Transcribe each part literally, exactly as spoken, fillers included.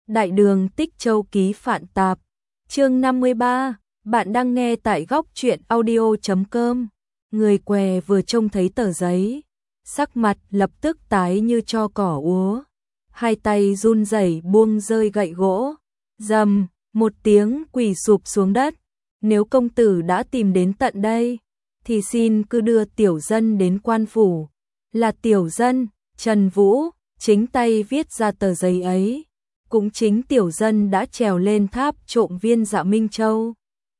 Đại đường Tích Châu ký Phạn Tạp, chương năm mươi ba, bạn đang nghe tại góc truyện audio chấm com. Người què vừa trông thấy tờ giấy, sắc mặt lập tức tái như tro cỏ úa, hai tay run rẩy buông rơi gậy gỗ, rầm, một tiếng quỳ sụp xuống đất. Nếu công tử đã tìm đến tận đây, thì xin cứ đưa tiểu dân đến quan phủ. Là tiểu dân, Trần Vũ, chính tay viết ra tờ giấy ấy. Cũng chính tiểu dân đã trèo lên tháp trộm viên Dạ Minh Châu.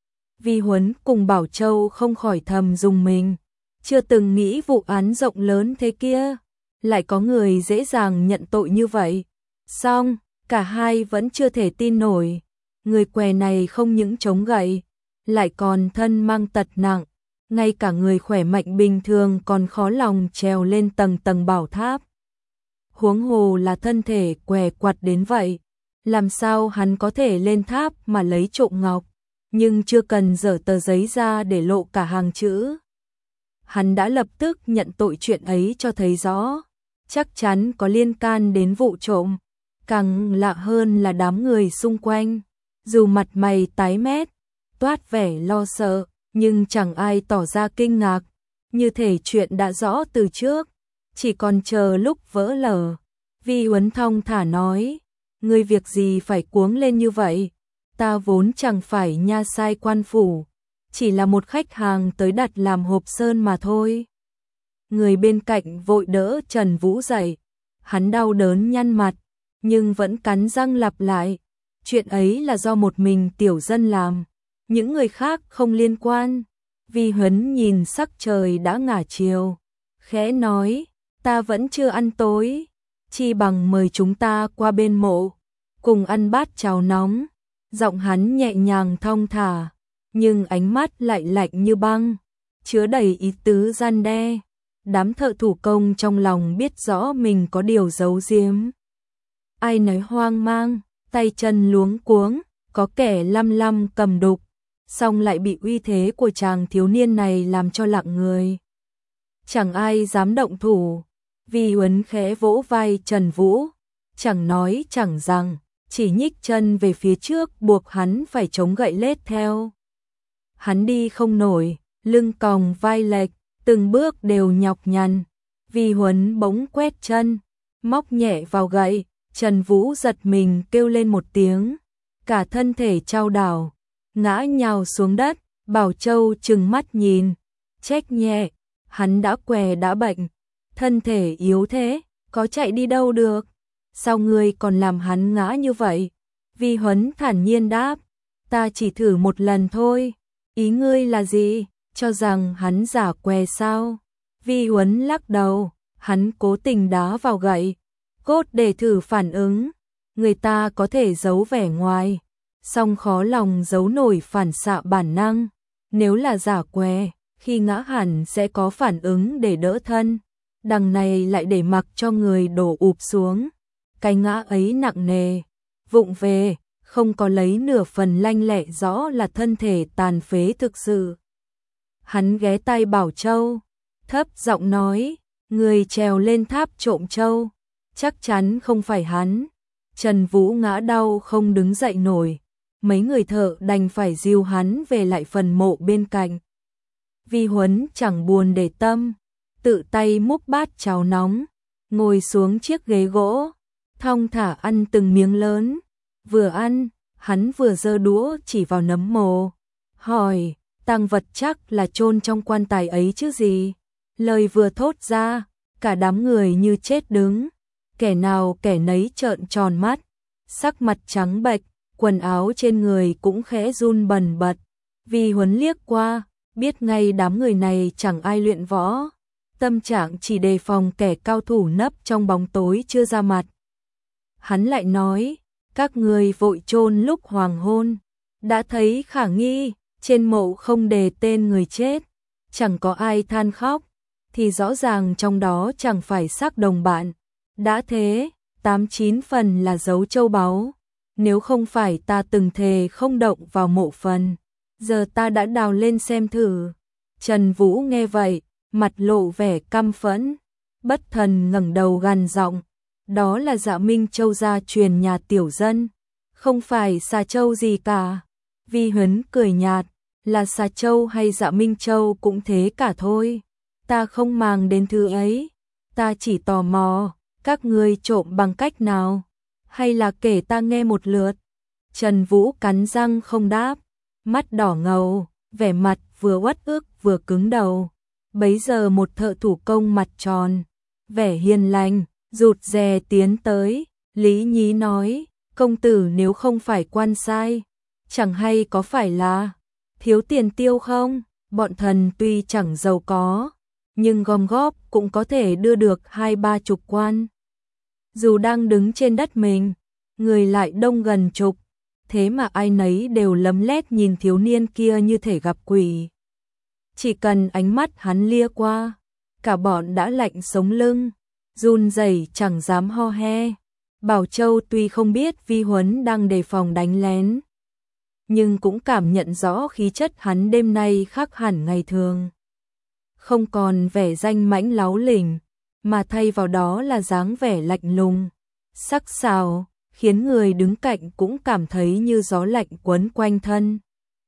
Vi Huấn cùng Bảo Châu không khỏi thầm dùng mình, chưa từng nghĩ vụ án rộng lớn thế kia, lại có người dễ dàng nhận tội như vậy. Xong, cả hai vẫn chưa thể tin nổi, người què này không những chống gậy, lại còn thân mang tật nặng, ngay cả người khỏe mạnh bình thường còn khó lòng trèo lên tầng tầng bảo tháp. Huống hồ là thân thể què quặt đến vậy, làm sao hắn có thể lên tháp mà lấy trộm ngọc, nhưng chưa cần dở tờ giấy ra để lộ cả hàng chữ. Hắn đã lập tức nhận tội, chuyện ấy cho thấy rõ, chắc chắn có liên can đến vụ trộm. Càng lạ hơn là đám người xung quanh, dù mặt mày tái mét, toát vẻ lo sợ, nhưng chẳng ai tỏ ra kinh ngạc, như thể chuyện đã rõ từ trước, chỉ còn chờ lúc vỡ lở. Vi Huấn thong thả nói, ngươi việc gì phải cuống lên như vậy, ta vốn chẳng phải nha sai quan phủ, chỉ là một khách hàng tới đặt làm hộp sơn mà thôi. Người bên cạnh vội đỡ Trần Vũ dậy, hắn đau đớn nhăn mặt, nhưng vẫn cắn răng lặp lại, chuyện ấy là do một mình tiểu dân làm, những người khác không liên quan. Vi Huấn nhìn sắc trời đã ngả chiều, khẽ nói, ta vẫn chưa ăn tối, chi bằng mời chúng ta qua bên mộ, cùng ăn bát cháo nóng. Giọng hắn nhẹ nhàng thong thả, nhưng ánh mắt lại lạnh như băng, chứa đầy ý tứ gian đe. Đám thợ thủ công trong lòng biết rõ mình có điều giấu giếm. Ai nấy hoang mang, tay chân luống cuống, có kẻ lăm lăm cầm đục, song lại bị uy thế của chàng thiếu niên này làm cho lặng người. Chẳng ai dám động thủ. Vi Huấn khẽ vỗ vai Trần Vũ, chẳng nói chẳng rằng, chỉ nhích chân về phía trước buộc hắn phải chống gậy lết theo. Hắn đi không nổi, lưng còng vai lệch, từng bước đều nhọc nhằn. Vi Huấn bỗng quét chân, móc nhẹ vào gậy, Trần Vũ giật mình kêu lên một tiếng, cả thân thể chao đảo, ngã nhào xuống đất. Bảo Châu trừng mắt nhìn, trách nhẹ, hắn đã què đã bệnh, thân thể yếu thế, có chạy đi đâu được, sao ngươi còn làm hắn ngã như vậy? Vi Huấn thản nhiên đáp, ta chỉ thử một lần thôi. Ý ngươi là gì, cho rằng hắn giả què sao? Vi Huấn lắc đầu, hắn cố tình đá vào gậy, cốt để thử phản ứng. Người ta có thể giấu vẻ ngoài, song khó lòng giấu nổi phản xạ bản năng. Nếu là giả què, khi ngã hẳn sẽ có phản ứng để đỡ thân, đằng này lại để mặc cho người đổ ụp xuống. Cái ngã ấy nặng nề, vụng về, không có lấy nửa phần lanh lẹ, rõ là thân thể tàn phế thực sự. Hắn ghé tai Bảo Châu, thấp giọng nói, người trèo lên tháp trộm châu, chắc chắn không phải hắn. Trần Vũ ngã đau không đứng dậy nổi, mấy người thợ đành phải dìu hắn về lại phần mộ bên cạnh. Vi Huấn chẳng buồn để tâm, tự tay múc bát cháo nóng, ngồi xuống chiếc ghế gỗ, thong thả ăn từng miếng lớn. Vừa ăn, hắn vừa giơ đũa chỉ vào nấm mồ, hỏi, tang vật chắc là chôn trong quan tài ấy chứ gì? Lời vừa thốt ra, cả đám người như chết đứng, kẻ nào kẻ nấy trợn tròn mắt, sắc mặt trắng bệch, quần áo trên người cũng khẽ run bần bật. Vi Huấn liếc qua, biết ngay đám người này chẳng ai luyện võ, tâm trạng chỉ đề phòng kẻ cao thủ nấp trong bóng tối chưa ra mặt. Hắn lại nói, các người vội chôn lúc hoàng hôn, đã thấy khả nghi, trên mộ không đề tên người chết, chẳng có ai than khóc, thì rõ ràng trong đó chẳng phải xác đồng bạn. Đã thế, tám chín phần là dấu châu báu, nếu không phải ta từng thề không động vào mộ phần, giờ ta đã đào lên xem thử. Trần Vũ nghe vậy, mặt lộ vẻ căm phẫn, bất thần ngẩng đầu gằn giọng, đó là Dạ Minh Châu gia truyền nhà tiểu dân, Không phải xà châu gì cả. Vi Huấn cười nhạt, là xà châu hay Dạ Minh Châu cũng thế cả thôi. Ta không màng đến thứ ấy, ta chỉ tò mò, các ngươi trộm bằng cách nào, hay là kể ta nghe một lượt. Trần Vũ cắn răng không đáp, mắt đỏ ngầu, vẻ mặt vừa uất ức vừa cứng đầu. Bấy giờ một thợ thủ công mặt tròn, vẻ hiền lành, rụt rè tiến tới, Lý Nhí nói, công tử nếu không phải quan sai, chẳng hay có phải là thiếu tiền tiêu không? Bọn thần tuy chẳng giàu có, nhưng gom góp cũng có thể đưa được hai ba chục quan. Dù đang đứng trên đất mình, người lại đông gần chục, thế mà ai nấy đều lấm lét nhìn thiếu niên kia như thể gặp quỷ. Chỉ cần ánh mắt hắn lia qua, cả bọn đã lạnh sống lưng, run rẩy chẳng dám ho he. Bảo Châu tuy không biết Vi Huấn đang đề phòng đánh lén, nhưng cũng cảm nhận rõ khí chất hắn đêm nay khác hẳn ngày thường. Không còn vẻ danh mãnh láo lỉnh, mà thay vào đó là dáng vẻ lạnh lùng, sắc sảo, khiến người đứng cạnh cũng cảm thấy như gió lạnh quấn quanh thân.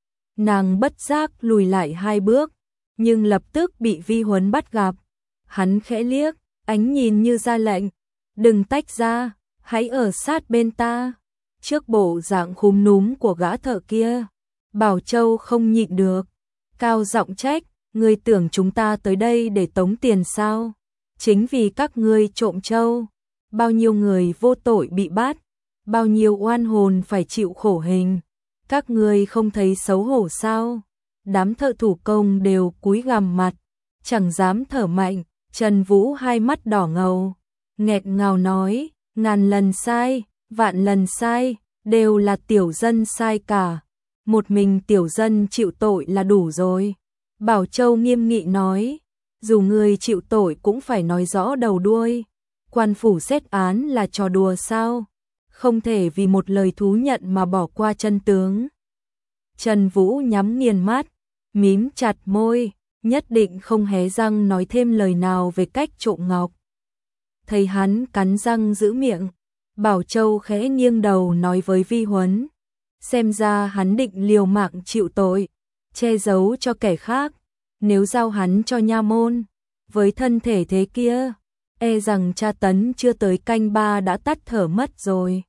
Nàng bất giác lùi lại hai bước, nhưng lập tức bị Vi Huấn bắt gặp. Hắn khẽ liếc, ánh nhìn như ra lệnh, đừng tách ra, hãy ở sát bên ta. Trước bộ dạng khúm núm của gã thợ kia, Bảo Châu không nhịn được, cao giọng trách, ngươi tưởng chúng ta tới đây để tống tiền sao? Chính vì các ngươi trộm trâu, bao nhiêu người vô tội bị bắt, bao nhiêu oan hồn phải chịu khổ hình, các ngươi không thấy xấu hổ sao? Đám thợ thủ công đều cúi gằm mặt, chẳng dám thở mạnh. Trần Vũ hai mắt đỏ ngầu, nghẹt ngào nói, ngàn lần sai, vạn lần sai, đều là tiểu dân sai cả. Một mình tiểu dân chịu tội là đủ rồi. Bảo Châu nghiêm nghị nói, dù người chịu tội cũng phải nói rõ đầu đuôi. Quan phủ xét án là trò đùa sao? Không thể vì một lời thú nhận mà bỏ qua chân tướng. Trần Vũ nhắm nghiền mắt, mím chặt môi, nhất định không hé răng nói thêm lời nào về cách trộm ngọc. Thấy hắn cắn răng giữ miệng, Bảo Châu khẽ nghiêng đầu nói với Vi Huấn, xem ra hắn định liều mạng chịu tội, che giấu cho kẻ khác. Nếu giao hắn cho nha môn, với thân thể thế kia, e rằng tra tấn chưa tới canh ba đã tắt thở mất rồi.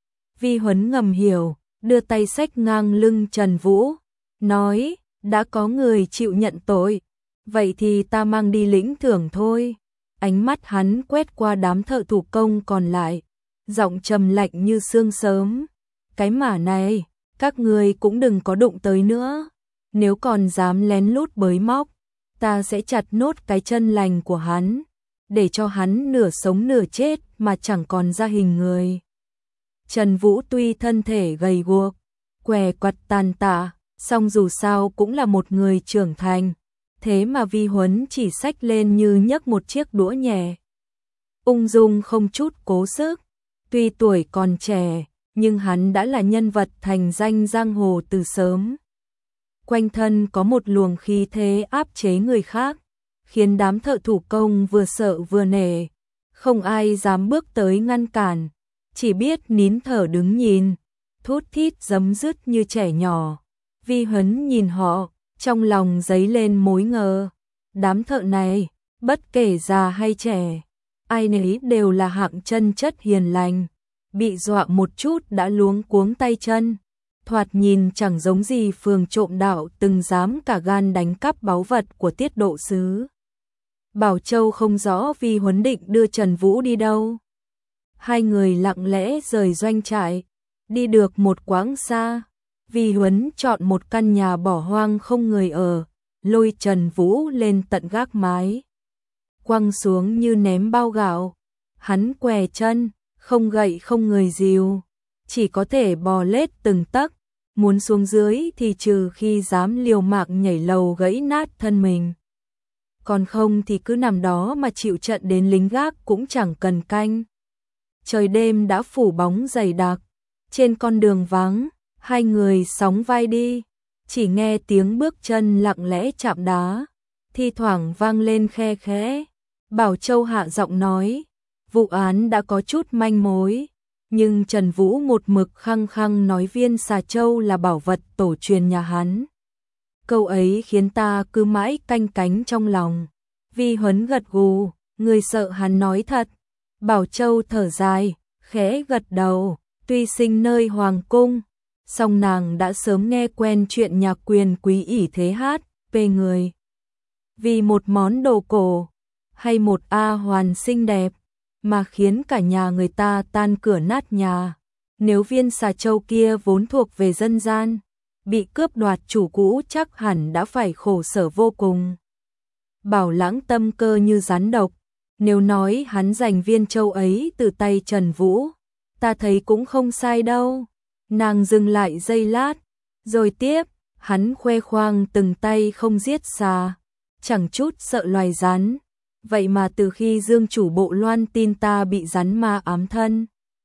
Vi Huấn ngầm hiểu, đưa tay xách ngang lưng Trần Vũ, nói, đã có người chịu nhận tội, vậy thì ta mang đi lĩnh thưởng thôi. Ánh mắt hắn quét qua đám thợ thủ công còn lại, giọng trầm lạnh như sương sớm, cái mả này, các người cũng đừng có đụng tới nữa. Nếu còn dám lén lút bới móc, ta sẽ chặt nốt cái chân lành của hắn, để cho hắn nửa sống nửa chết mà chẳng còn ra hình người. Trần Vũ tuy thân thể gầy guộc, què quặt tàn tạ, song dù sao cũng là một người trưởng thành, thế mà Vi Huấn chỉ xách lên như nhấc một chiếc đũa nhẹ. Ung dung không chút cố sức, tuy tuổi còn trẻ, nhưng hắn đã là nhân vật thành danh giang hồ từ sớm. Quanh thân có một luồng khí thế áp chế người khác, khiến đám thợ thủ công vừa sợ vừa nể, không ai dám bước tới ngăn cản, chỉ biết nín thở đứng nhìn, thút thít giấm dứt như trẻ nhỏ. Vi Huấn nhìn họ, trong lòng dấy lên mối ngờ, đám thợ này, bất kể già hay trẻ, ai nấy đều là hạng chân chất hiền lành, bị dọa một chút đã luống cuống tay chân. Thoạt nhìn chẳng giống gì phường trộm đạo từng dám cả gan đánh cắp báu vật của Tiết Độ sứ. Bảo Châu không rõ Vi Huấn định đưa Trần Vũ đi đâu. Hai người lặng lẽ rời doanh trại, đi được một quãng xa, Vi Huấn chọn một căn nhà bỏ hoang không người ở, lôi Trần Vũ lên tận gác mái, quăng xuống như ném bao gạo. Hắn què chân, không gậy không người dìu, chỉ có thể bò lết từng tấc, muốn xuống dưới thì trừ khi dám liều mạng nhảy lầu gãy nát thân mình. Còn không thì cứ nằm đó mà chịu trận đến lính gác cũng chẳng cần canh. Trời đêm đã phủ bóng dày đặc, trên con đường vắng, hai người sóng vai đi, chỉ nghe tiếng bước chân lặng lẽ chạm đá, thi thoảng vang lên khe khẽ. Bảo Châu hạ giọng nói, vụ án đã có chút manh mối, Nhưng Trần Vũ một mực khăng khăng nói viên xà châu là bảo vật tổ truyền nhà hắn. Câu ấy khiến ta cứ mãi canh cánh trong lòng. Vi Huấn gật gù, người sợ hắn nói thật. Bảo Châu thở dài, khẽ gật đầu, tuy sinh nơi hoàng cung, song nàng đã sớm nghe quen chuyện nhạc quyền quý ỷ thế hát, về người. Vì một món đồ cổ, hay một A hoàn xinh đẹp, mà khiến cả nhà người ta tan cửa nát nhà. Nếu viên xà châu kia vốn thuộc về dân gian, bị cướp đoạt chủ cũ chắc hẳn đã phải khổ sở vô cùng. Bảo Lãng tâm cơ như rắn độc, nếu nói hắn giành viên châu ấy từ tay Trần Vũ, ta thấy cũng không sai đâu. Nàng dừng lại giây lát, rồi tiếp, hắn khoe khoang từng tay không giết xà, chẳng chút sợ loài rắn. Vậy mà từ khi Dương chủ bộ loan tin ta bị rắn ma ám thân,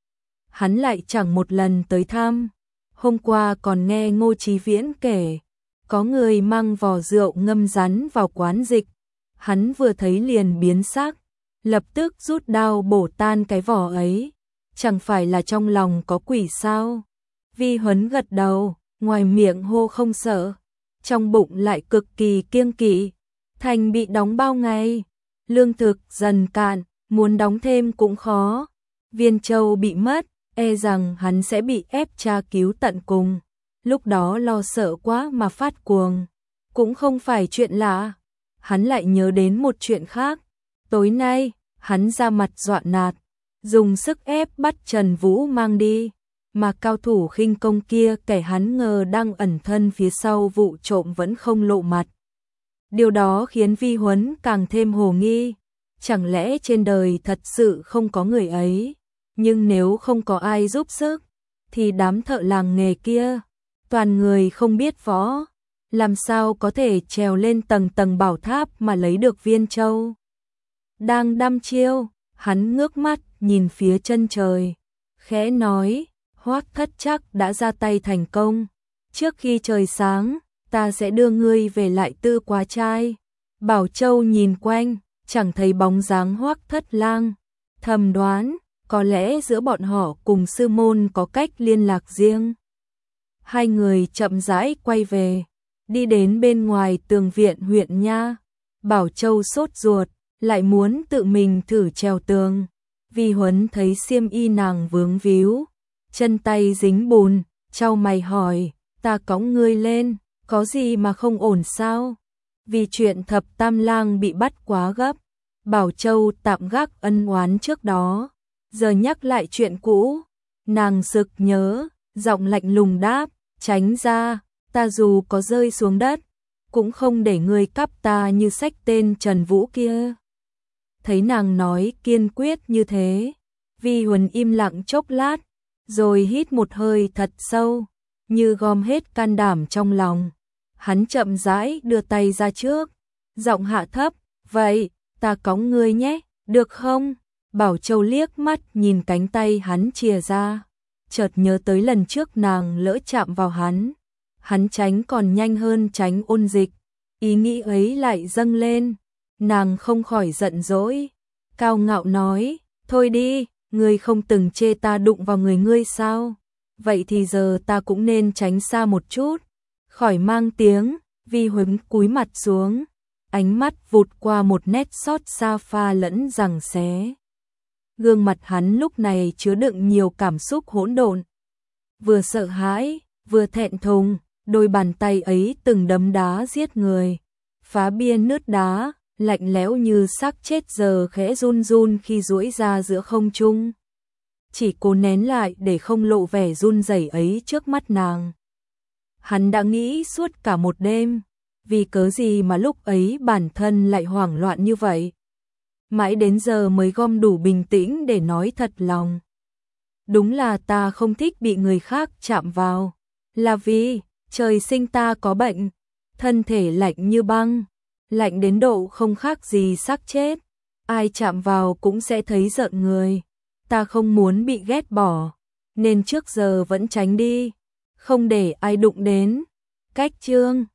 hắn lại chẳng một lần tới thăm. Hôm qua còn nghe Ngô Chí Viễn kể, có người mang vò rượu ngâm rắn vào quán dịch, hắn vừa thấy liền biến sắc, lập tức rút đao bổ tan cái vỏ ấy. Chẳng phải là trong lòng có quỷ sao? Vi Huấn gật đầu, ngoài miệng hô không sợ, trong bụng lại cực kỳ kiêng kỵ. Thành bị đóng bao ngày, lương thực dần cạn, muốn đóng thêm cũng khó. Viên châu bị mất, e rằng hắn sẽ bị ép tra cứu tận cùng. Lúc đó lo sợ quá mà phát cuồng, cũng không phải chuyện lạ. Hắn lại nhớ đến một chuyện khác. Tối nay, hắn ra mặt dọa nạt, dùng sức ép bắt Trần Vũ mang đi, mà cao thủ khinh công kia kẻ hắn ngờ đang ẩn thân phía sau vụ trộm vẫn không lộ mặt. Điều đó khiến Vi Huấn càng thêm hồ nghi, chẳng lẽ trên đời thật sự không có người ấy? Nhưng nếu không có ai giúp sức, thì đám thợ làng nghề kia, toàn người không biết võ, làm sao có thể trèo lên tầng tầng bảo tháp mà lấy được viên châu? Đang đăm chiêu, hắn ngước mắt nhìn phía chân trời, khẽ nói, Hoắc thất chắc đã ra tay thành công. Trước khi trời sáng, ta sẽ đưa ngươi về lại Tư Quá Trai. Bảo Châu nhìn quanh, chẳng thấy bóng dáng Hoắc Thất Lang, thầm đoán, có lẽ giữa bọn họ cùng sư môn có cách liên lạc riêng. Hai người chậm rãi quay về, đi đến bên ngoài tường viện huyện nha. Bảo Châu sốt ruột, lại muốn tự mình thử trèo tường. Vi Huấn thấy xiêm y nàng vướng víu, chân tay dính bùn, chau mày hỏi, ta cõng ngươi lên, có gì mà không ổn sao? Vì chuyện Thập Tam Lang bị bắt quá gấp, Bảo Châu tạm gác ân oán trước đó, giờ nhắc lại chuyện cũ, nàng sực nhớ, giọng lạnh lùng đáp, tránh ra, ta dù có rơi xuống đất, cũng không để ngươi cắp ta như sách tên Trần Vũ kia. Thấy nàng nói kiên quyết như thế, Vi Huấn im lặng chốc lát, rồi hít một hơi thật sâu, như gom hết can đảm trong lòng. Hắn chậm rãi đưa tay ra trước, giọng hạ thấp, vậy, ta cõng ngươi nhé, được không? Bảo Châu liếc mắt nhìn cánh tay hắn chìa ra, chợt nhớ tới lần trước nàng lỡ chạm vào hắn. Hắn tránh còn nhanh hơn tránh ôn dịch, ý nghĩ ấy lại dâng lên, nàng không khỏi giận dỗi, cao ngạo nói, thôi đi, ngươi không từng chê ta đụng vào người ngươi sao? Vậy thì giờ ta cũng nên tránh xa một chút, khỏi mang tiếng. Vi Huấn cúi mặt xuống, ánh mắt vụt qua một nét xót xa pha lẫn giằng xé. Gương mặt hắn lúc này chứa đựng nhiều cảm xúc hỗn độn, vừa sợ hãi, vừa thẹn thùng. Đôi bàn tay ấy từng đấm đá giết người, phá bia nứt đá, lạnh lẽo như xác chết giờ khẽ run run khi duỗi ra giữa không trung. Chỉ cố nén lại để không lộ vẻ run rẩy ấy trước mắt nàng. Hắn đã nghĩ suốt cả một đêm, vì cớ gì mà lúc ấy bản thân lại hoảng loạn như vậy. Mãi đến giờ mới gom đủ bình tĩnh để nói thật lòng. Đúng là ta không thích bị người khác chạm vào, là vì trời sinh ta có bệnh, thân thể lạnh như băng, lạnh đến độ không khác gì xác chết, ai chạm vào cũng sẽ thấy rợn người. Ta không muốn bị ghét bỏ, nên trước giờ vẫn tránh đi, không để ai đụng đến. Cách chương